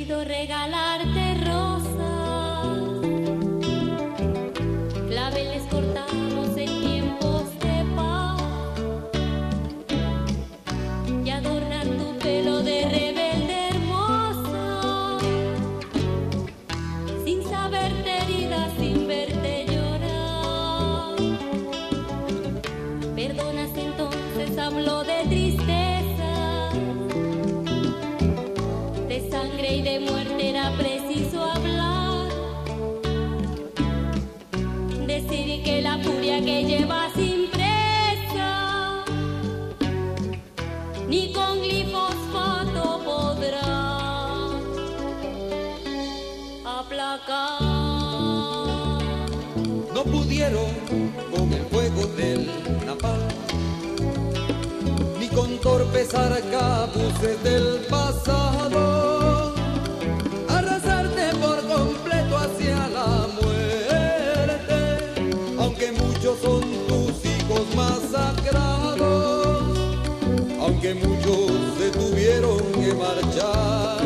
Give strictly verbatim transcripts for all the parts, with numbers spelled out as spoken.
querido regalarte rosas, claveles cortados en tiempos de paz, y adornar tu pelo de rebelde hermosa, sin saberte herida, sin verte llorar. Perdonas, entonces hablo de tristeza, de sangre y de muerte era preciso hablar. Decir que la furia que llevas impresa ni con glifosfato podrá aplacar. No pudieron con el fuego del napalm, ni con torpes arcabuces del pasado, arrasarte por completo hacia la muerte, aunque muchos son tus hijos más sagrados, aunque muchos se tuvieron que marchar.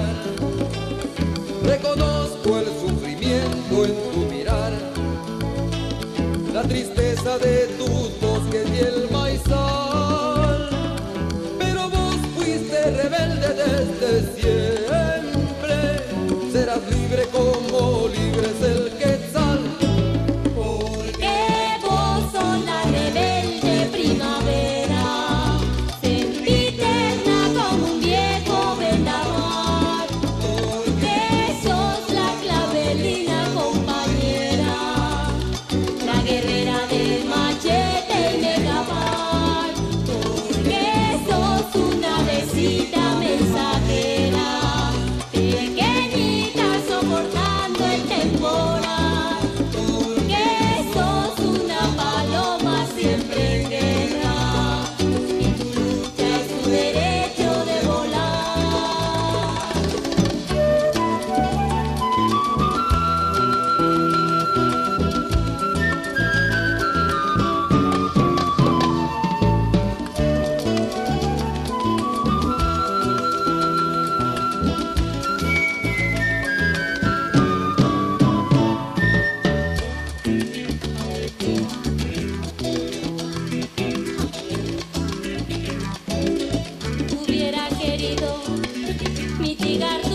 Reconozco el sufrimiento en tu mirar, la tristeza de tus bosques y el maizal, pero vos fuiste rebelde desde siempre, serás libre como libre es el quetzal. Porque vos sos la rebelde primavera, sempiterna como un viejo vendaval. Porque sos la clavelina compañera, la guerrera de machete y megapal. Porque sos una avecita mensajera, pequeñita soportando el temporal. Porque sos una paloma siempre en guerra, y tu lucha es tu derecho de volar. Hubiera querido mitigar